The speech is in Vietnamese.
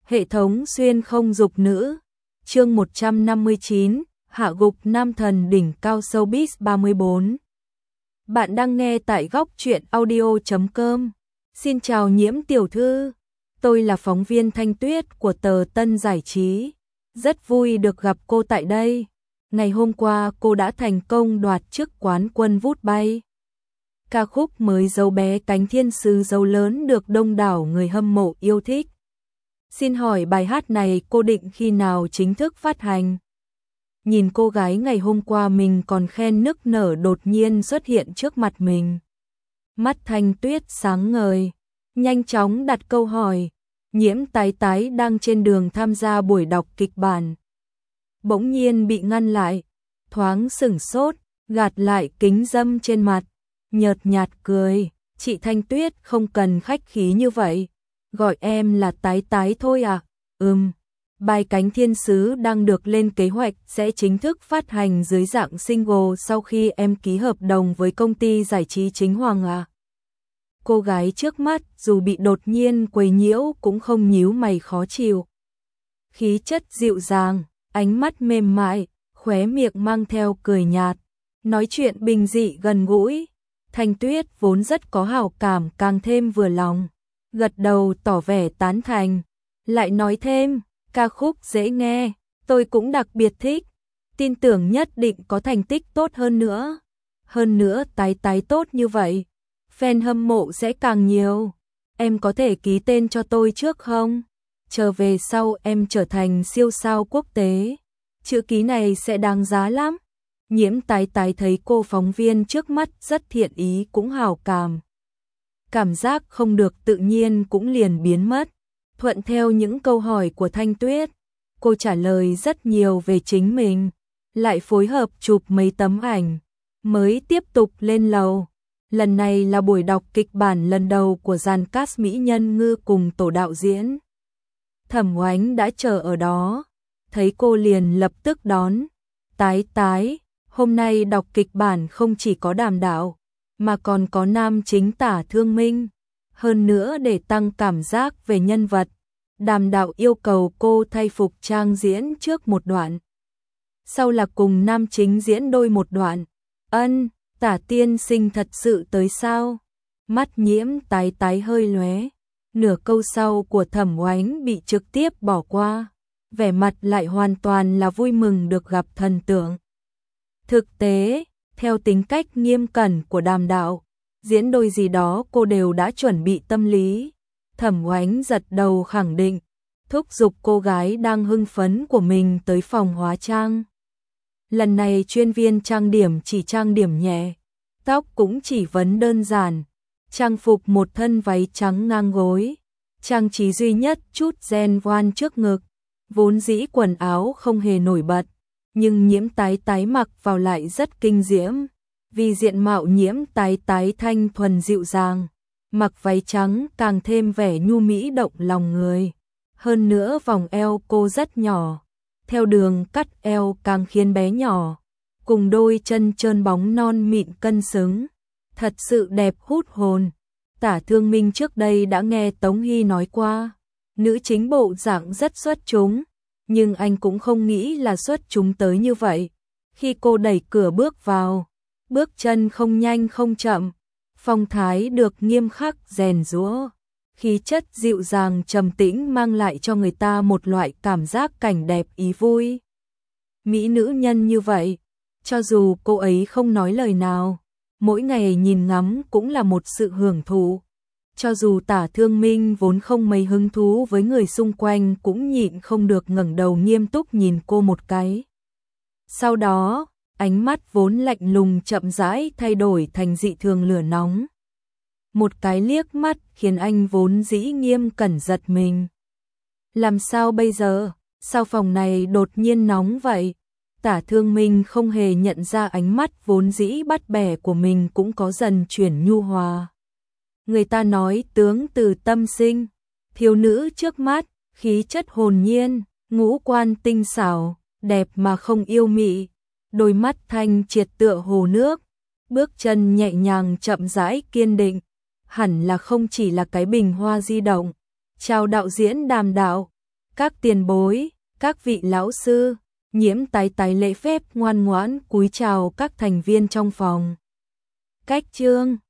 Hệ thống xuyên không dục nữ. Chương 159, hạ gục nam thần đỉnh cao showbiz 34. Bạn đang nghe tại góc truyện audio.com. Xin chào Nhiễm tiểu thư. Tôi là phóng viên Thanh Tuyết của tờ Tân Giải Trí. Rất vui được gặp cô tại đây. Ngày hôm qua cô đã thành công đoạt chức quán quân vút bay. Ca khúc mới Dấu bé cánh thiên sứ dấu lớn được đông đảo người hâm mộ yêu thích. Xin hỏi bài hát này cô định khi nào chính thức phát hành? Nhìn cô gái ngày hôm qua mình còn khen nức nở đột nhiên xuất hiện trước mặt mình. Mắt Thanh Tuyết sáng ngời, nhanh chóng đặt câu hỏi. Nhiễm Tái Tái đang trên đường tham gia buổi đọc kịch bản. Bỗng nhiên bị ngăn lại, thoáng sửng sốt, gạt lại kính dâm trên mặt, nhợt nhạt cười. Chị Thanh Tuyết không cần khách khí như vậy. Gọi em là Tái Tái thôi à? Bài Cánh Thiên Sứ đang được lên kế hoạch sẽ chính thức phát hành dưới dạng single sau khi em ký hợp đồng với công ty giải trí Chính Hoàng à? Cô gái trước mắt dù bị đột nhiên quấy nhiễu cũng không nhíu mày khó chịu. Khí chất dịu dàng, ánh mắt mềm mại, khóe miệng mang theo cười nhạt, nói chuyện bình dị gần gũi. Thanh Tuyết vốn rất có hảo cảm càng thêm vừa lòng, gật đầu tỏ vẻ tán thành, lại nói thêm, ca khúc dễ nghe, tôi cũng đặc biệt thích, tin tưởng nhất định có thành tích tốt hơn nữa. Hơn nữa Tái Tái tốt như vậy, fan hâm mộ sẽ càng nhiều. Em có thể ký tên cho tôi trước không? Chờ về sau em trở thành siêu sao quốc tế, chữ ký này sẽ đáng giá lắm. Nhiễm Tái Tái thấy cô phóng viên trước mắt rất thiện ý cũng hảo cảm. Cảm giác không được tự nhiên cũng liền biến mất. Thuận theo những câu hỏi của Thanh Tuyết, cô trả lời rất nhiều về chính mình, lại phối hợp chụp mấy tấm ảnh, mới tiếp tục lên lầu. Lần này là buổi đọc kịch bản lần đầu của dàn cast mỹ nhân ngư cùng tổ đạo diễn. Thẩm Oánh đã chờ ở đó, thấy cô liền lập tức đón. Tái Tái, hôm nay đọc kịch bản không chỉ có Đàm Đạo, mà còn có nam chính Tả Thương Minh. Hơn nữa để tăng cảm giác về nhân vật, Đàm Đạo yêu cầu cô thay phục trang diễn trước một đoạn, sau là cùng nam chính diễn đôi một đoạn. Tả tiên sinh thật sự tới sao? Mắt Nhiễm Tái Tái hơi lóe, nửa câu sau của Thẩm Oánh bị trực tiếp bỏ qua, vẻ mặt lại hoàn toàn là vui mừng được gặp thần tượng. Thực tế, theo tính cách nghiêm cẩn của Đàm Đạo, diễn đôi gì đó cô đều đã chuẩn bị tâm lý. Thẩm Oánh giật đầu khẳng định, thúc giục cô gái đang hưng phấn của mình tới phòng hóa trang. Lần này chuyên viên trang điểm chỉ trang điểm nhẹ, tóc cũng chỉ vấn đơn giản, trang phục một thân váy trắng ngang gối, trang trí duy nhất chút gen voan trước ngực, vốn dĩ quần áo không hề nổi bật, nhưng Nhiễm Tái Tái mặc vào lại rất kinh diễm, vì diện mạo Nhiễm Tái Tái thanh thuần dịu dàng, mặc váy trắng càng thêm vẻ nhu mỹ động lòng người. Hơn nữa vòng eo cô rất nhỏ, theo đường cắt eo càng khiến bé nhỏ, cùng đôi chân trơn bóng non mịn cân xứng, thật sự đẹp hút hồn. Tả Thương Minh trước đây đã nghe Tống Hy nói qua, nữ chính bộ dạng rất xuất chúng, nhưng anh cũng không nghĩ là xuất chúng tới như vậy. Khi cô đẩy cửa bước vào, bước chân không nhanh không chậm, phong thái được nghiêm khắc rèn giũa, khí chất dịu dàng trầm tĩnh mang lại cho người ta một loại cảm giác cảnh đẹp ý vui. Mỹ nữ nhân như vậy, cho dù cô ấy không nói lời nào, mỗi ngày nhìn ngắm cũng là một sự hưởng thụ. Cho dù Tả Thương Minh vốn không mấy hứng thú với người xung quanh cũng nhịn không được ngẩng đầu nghiêm túc nhìn cô một cái. Sau đó, ánh mắt vốn lạnh lùng chậm rãi thay đổi thành dị thường lửa nóng. Một cái liếc mắt khiến anh vốn dĩ nghiêm cẩn giật mình. Làm sao bây giờ? Sao phòng này đột nhiên nóng vậy? Tả Thương Minh không hề nhận ra ánh mắt vốn dĩ bắt bẻ của mình cũng có dần chuyển nhu hòa. Người ta nói tướng từ tâm sinh, thiếu nữ trước mắt, khí chất hồn nhiên, ngũ quan tinh xảo, đẹp mà không yêu mị, đôi mắt thanh triệt tựa hồ nước, bước chân nhẹ nhàng chậm rãi kiên định, hẳn là không chỉ là cái bình hoa di động. Chào đạo diễn Đàm Đạo, Các tiền bối, các vị lão sư, Nhiễm tái tái lễ phép ngoan ngoãn cúi chào các thành viên trong phòng. Cách chương